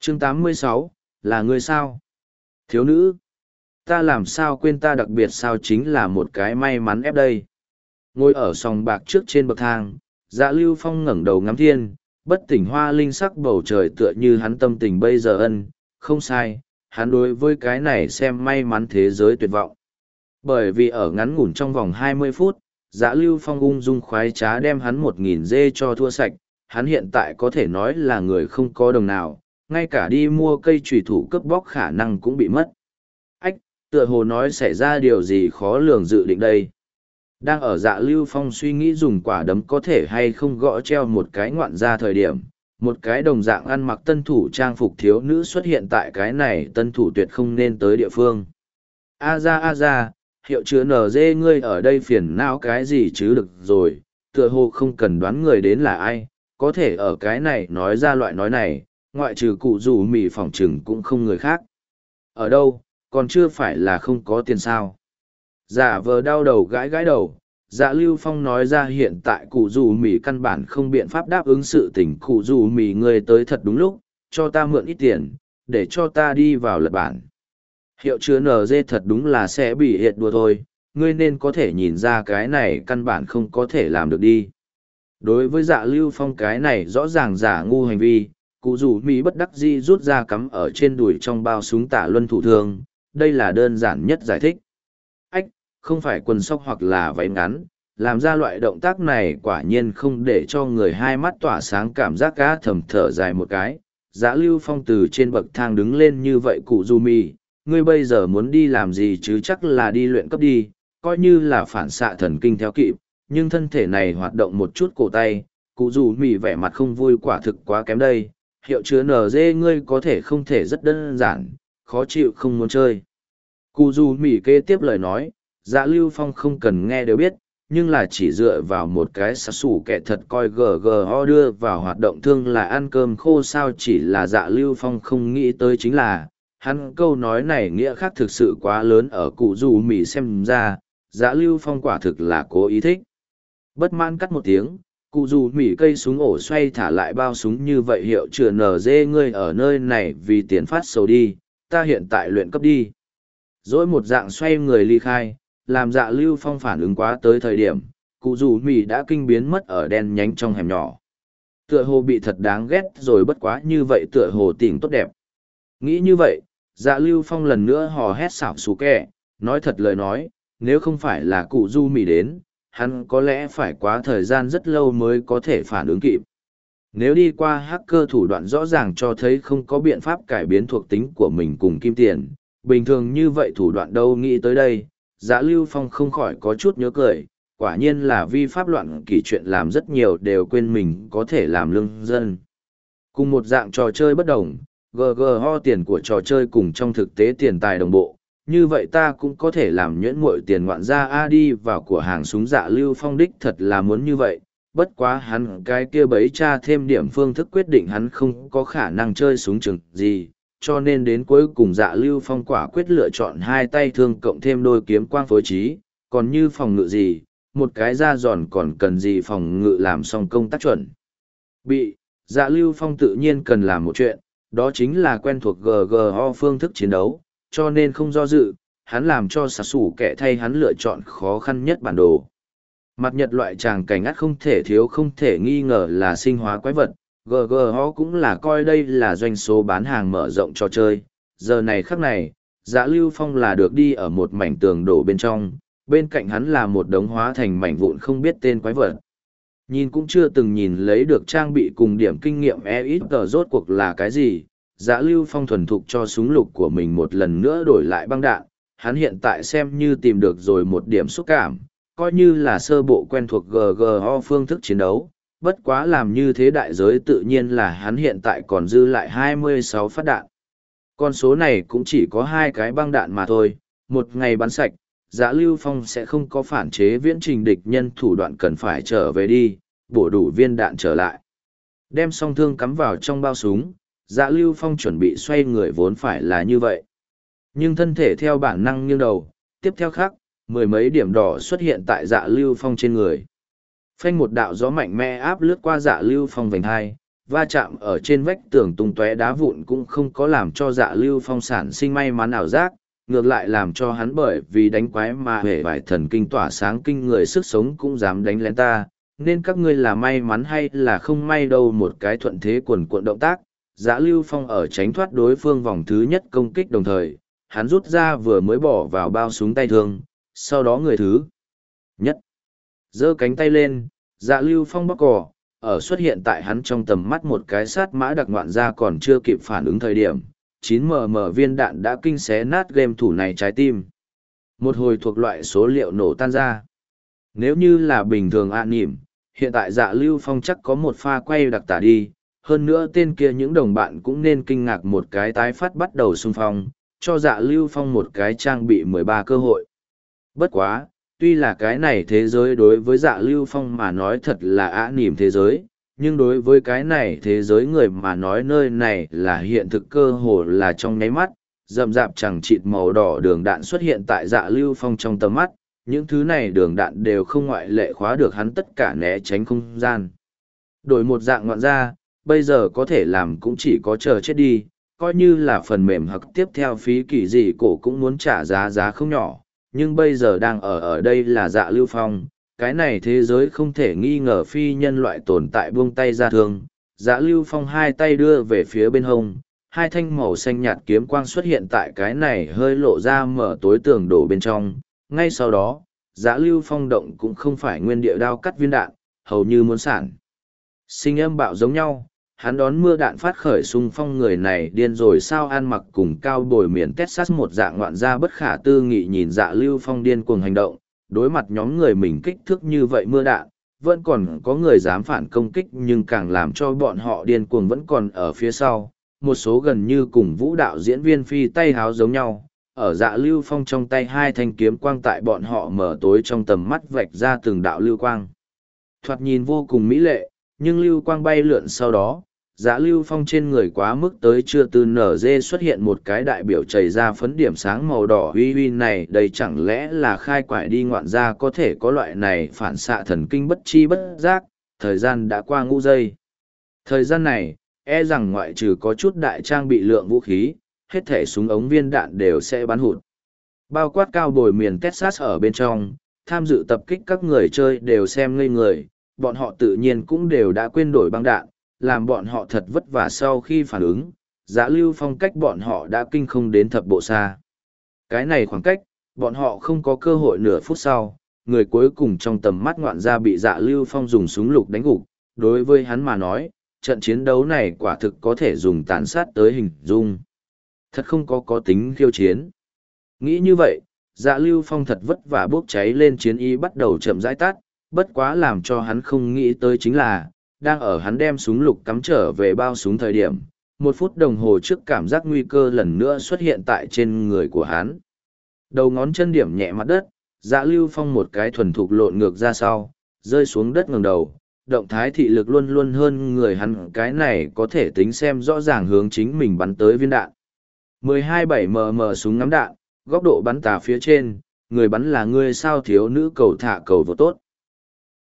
Chương 86, là ngươi sao? Thiếu nữ, ta làm sao quên ta đặc biệt sao chính là một cái may mắn ép đây. Ngồi ở sòng bạc trước trên bậc thang, Dạ Lưu Phong ngẩng đầu ngắm thiên, bất tỉnh hoa linh sắc bầu trời tựa như hắn tâm tình bây giờ không sai, hắn đối với cái này xem may mắn thế giới tuyệt vọng. Bởi vì ở ngắn ngủn trong vòng 20 phút, Dạ Lưu Phong ung dung khoái trá đem hắn 1.000 dê cho thua sạch, hắn hiện tại có thể nói là người không có đồng nào, ngay cả đi mua cây trùy thủ cướp bóc khả năng cũng bị mất. Ách, tựa hồ nói xảy ra điều gì khó lường dự định đây. Đang ở Dạ Lưu Phong suy nghĩ dùng quả đấm có thể hay không gõ treo một cái ngoạn ra thời điểm, một cái đồng dạng ăn mặc tân thủ trang phục thiếu nữ xuất hiện tại cái này tân thủ tuyệt không nên tới địa phương. A ra, hiệu chứa NG ngươi ở đây phiền não cái gì chứ được rồi, tựa hồ không cần đoán người đến là ai, có thể ở cái này nói ra loại nói này, ngoại trừ cụ rủ mì phỏng trừng cũng không người khác. Ở đâu, còn chưa phải là không có tiền sao. Giả vờ đau đầu gãi gãi đầu, Dạ Lưu Phong nói ra hiện tại cụ rủ mì căn bản không biện pháp đáp ứng sự tình cụ rủ mì ngươi tới thật đúng lúc, cho ta mượn ít tiền, để cho ta đi vào lật bản. Hiệu chứa NG thật đúng là sẽ bị hiệt đùa thôi, ngươi nên có thể nhìn ra cái này căn bản không có thể làm được đi. Đối với Dạ Lưu Phong cái này rõ ràng giả ngu hành vi, cụ rủ mì bất đắc dĩ rút ra cắm ở trên đùi trong bao súng tả luân thủ thương, đây là đơn giản nhất giải thích. Ách, không phải quần sóc hoặc là váy ngắn, làm ra loại động tác này quả nhiên không để cho người hai mắt tỏa sáng cảm giác cá thầm thở dài một cái. Dạ Lưu Phong từ trên bậc thang đứng lên như vậy cụ rủ mì, ngươi bây giờ muốn đi làm gì chứ chắc là đi luyện cấp đi, coi như là phản xạ thần kinh theo kịp, nhưng thân thể này hoạt động một chút cổ tay, cụ rủ mì vẻ mặt không vui quả thực quá kém đây. Hiệu chứa NG ngươi có thể không thể rất đơn giản, khó chịu không muốn chơi. Cụ rủ mì kế tiếp lời nói, Dạ Lưu Phong không cần nghe đều biết, nhưng là chỉ dựa vào một cái xà xủ kẻ thật coi GGO đưa vào hoạt động thương là ăn cơm khô sao chỉ là Dạ Lưu Phong không nghĩ tới chính là, hắn câu nói này nghĩa khác thực sự quá lớn ở cụ rủ mì xem ra, Dạ Lưu Phong quả thực là cố ý thích. Bất mãn cắt một tiếng, cụ rủ mì cây súng ổ xoay thả lại bao súng như vậy hiệu chừa NG ngươi ở nơi này vì tiền phát sầu đi, ta hiện tại luyện cấp đi. Rồi một dạng xoay người ly khai, làm Dạ Lưu Phong phản ứng quá tới thời điểm, cụ rủ mì đã kinh biến mất ở đen nhánh trong hẻm nhỏ. Tựa hồ bị thật đáng ghét rồi bất quá như vậy tựa hồ tình tốt đẹp. Nghĩ như vậy, Dạ Lưu Phong lần nữa hò hét xảo xú kẹ, nói thật lời nói, nếu không phải là cụ rủ mì đến, hắn có lẽ phải quá thời gian rất lâu mới có thể phản ứng kịp. Nếu đi qua hacker thủ đoạn rõ ràng cho thấy không có biện pháp cải biến thuộc tính của mình cùng kim tiền, bình thường như vậy thủ đoạn đâu nghĩ tới đây, Dạ Lưu Phong không khỏi có chút nhớ cười, quả nhiên là vi pháp loạn kỷ chuyện làm rất nhiều đều quên mình có thể làm lương dân. Cùng một dạng trò chơi bất đồng, GGO tiền của trò chơi cùng trong thực tế tiền tài đồng bộ, như vậy ta cũng có thể làm nhuyễn muội tiền ngoạn ra A đi vào của hàng súng. Dạ Lưu Phong đích thật là muốn như vậy, bất quá hắn cái kia bấy tra thêm điểm phương thức quyết định hắn không có khả năng chơi súng trường gì, cho nên đến cuối cùng Dạ Lưu Phong quả quyết lựa chọn hai tay thương cộng thêm đôi kiếm quang phối trí, còn như phòng ngự gì, một cái da giòn còn cần gì phòng ngự làm xong công tác chuẩn. Dạ Lưu Phong tự nhiên cần làm một chuyện, đó chính là quen thuộc GGO phương thức chiến đấu, cho nên không do dự, hắn làm cho xà xủ kẻ thay hắn lựa chọn khó khăn nhất bản đồ. Mặt nhật loại tràng cảnh ắt không thể thiếu không thể nghi ngờ là sinh hóa quái vật, GGO cũng là coi đây là doanh số bán hàng mở rộng trò chơi. Giờ này khắc này, Dạ Lưu Phong là được đi ở một mảnh tường đổ bên trong, bên cạnh hắn là một đống hóa thành mảnh vụn không biết tên quái vật. Nhìn cũng chưa từng nhìn lấy được trang bị cùng điểm kinh nghiệm ít rốt cuộc là cái gì, Dạ Lưu Phong thuần thục cho súng lục của mình một lần nữa đổi lại băng đạn, hắn hiện tại xem như tìm được rồi một điểm xúc cảm, coi như là sơ bộ quen thuộc GGO phương thức chiến đấu, bất quá làm như thế đại giới tự nhiên là hắn hiện tại còn dư lại 26 phát đạn. Con số này cũng chỉ có 2 cái băng đạn mà thôi, một ngày bắn sạch, Dạ Lưu Phong sẽ không có phản chế viễn trình địch nhân thủ đoạn cần phải trở về đi, bổ đủ viên đạn trở lại. Đem song thương cắm vào trong bao súng, Dạ Lưu Phong chuẩn bị xoay người vốn phải là như vậy. Nhưng thân thể theo bản năng nghiêng đầu, tiếp theo khác, mười mấy điểm đỏ xuất hiện tại Dạ Lưu Phong trên người. Phanh một đạo gió mạnh mẽ áp lướt qua Dạ Lưu Phong vành hai, va chạm ở trên vách tường tung tóe đá vụn cũng không có làm cho Dạ Lưu Phong sản sinh may mắn ảo giác, ngược lại làm cho hắn bởi vì đánh quái mà hề vải thần kinh tỏa sáng kinh người sức sống cũng dám đánh lén ta, nên các ngươi là may mắn hay là không may đâu. Một cái thuận thế quần cuộn động tác, Dạ Lưu Phong ở tránh thoát đối phương vòng thứ nhất công kích đồng thời, hắn rút ra vừa mới bỏ vào bao súng tay thương, sau đó người thứ nhất giơ cánh tay lên, Dạ Lưu Phong bóc cò, ở xuất hiện tại hắn trong tầm mắt một cái sát mã đặc ngoạn ra còn chưa kịp phản ứng thời điểm, 9mm viên đạn đã kinh xé nát game thủ này trái tim. Một hồi thuộc loại số liệu nổ tan ra. Nếu như là bình thường ạ nỉm, hiện tại Dạ Lưu Phong chắc có một pha quay đặc tả đi, hơn nữa tên kia những đồng bạn cũng nên kinh ngạc một cái tái phát bắt đầu xung phong, cho Dạ Lưu Phong một cái trang bị 13 cơ hội. Bất quá, tuy là cái này thế giới đối với Dạ Lưu Phong mà nói thật là ả nỉm thế giới, nhưng đối với cái này thế giới người mà nói nơi này là hiện thực cơ hồ là trong nháy mắt, rậm rạp chẳng chịt màu đỏ đường đạn xuất hiện tại Dạ Lưu Phong trong tầm mắt, những thứ này đường đạn đều không ngoại lệ khóa được hắn tất cả né tránh không gian. Đổi một dạng ngoạn ra, bây giờ có thể làm cũng chỉ có chờ chết đi, coi như là phần mềm hoặc tiếp theo phí kỳ gì cổ cũng muốn trả giá không nhỏ, nhưng bây giờ đang ở đây là Dạ Lưu Phong, cái này thế giới không thể nghi ngờ phi nhân loại tồn tại buông tay ra thương. Dạ Lưu Phong hai tay đưa về phía bên hông, hai thanh màu xanh nhạt kiếm quang xuất hiện tại cái này hơi lộ ra mở tối tường đổ bên trong. Ngay sau đó, Dạ Lưu Phong động cũng không phải nguyên địa đao cắt viên đạn, hầu như muốn sản sinh âm bạo giống nhau. Hắn đón mưa đạn phát khởi xung phong, người này điên rồi sao, ăn mặc cùng cao bồi miền Texas một dạng ngoạn gia bất khả tư nghị nhìn Dạ Lưu Phong điên cuồng hành động, đối mặt nhóm người mình kích thước như vậy mưa đạn, vẫn còn có người dám phản công kích, nhưng càng làm cho bọn họ điên cuồng vẫn còn ở phía sau, một số gần như cùng vũ đạo diễn viên phi tay háo giống nhau, ở Dạ Lưu Phong trong tay hai thanh kiếm quang tại bọn họ mở tối trong tầm mắt vạch ra từng đạo lưu quang. Thoạt nhìn vô cùng mỹ lệ, nhưng lưu quang bay lượn sau đó, Dạ Lưu Phong trên người quá mức tới chưa từ nở dê xuất hiện một cái đại biểu chảy ra phấn điểm sáng màu đỏ uy uy này, đây chẳng lẽ là khai quải đi ngoạn gia có thể có loại này phản xạ thần kinh bất chi bất giác. Thời gian đã qua ngũ giây. Thời gian này, e rằng ngoại trừ có chút đại trang bị lượng vũ khí, hết thể súng ống viên đạn đều sẽ bắn hụt. Bao quát cao bồi miền Texas ở bên trong, tham dự tập kích các người chơi đều xem ngây người, bọn họ tự nhiên cũng đều đã quên đổi băng đạn, làm bọn họ thật vất vả sau khi phản ứng, Dạ Lưu Phong cách bọn họ đã kinh không đến thập bộ xa. Cái này khoảng cách, bọn họ không có cơ hội nửa phút sau, người cuối cùng trong tầm mắt ngoạn gia bị Dạ Lưu Phong dùng súng lục đánh gục. Đối với hắn mà nói, trận chiến đấu này quả thực có thể dùng tàn sát tới hình dung. Thật không có tính khiêu chiến. Nghĩ như vậy, Dạ Lưu Phong thật vất vả bốc cháy lên chiến ý bắt đầu chậm rãi tắt, bất quá làm cho hắn không nghĩ tới chính là, đang ở hắn đem súng lục cắm trở về bao súng thời điểm, 1 phút đồng hồ trước cảm giác nguy cơ lần nữa xuất hiện tại trên người của hắn. Đầu ngón chân điểm nhẹ mặt đất, Dạ Lưu Phong một cái thuần thục lộn ngược ra sau, rơi xuống đất ngẩng đầu, động thái thị lực luôn luôn hơn người hắn, cái này có thể tính xem rõ ràng hướng chính mình bắn tới viên đạn. 12-7mm súng ngắm đạn, góc độ bắn tà phía trên, người bắn là ngươi sao, thiếu nữ cầu thả cầu vô tốt.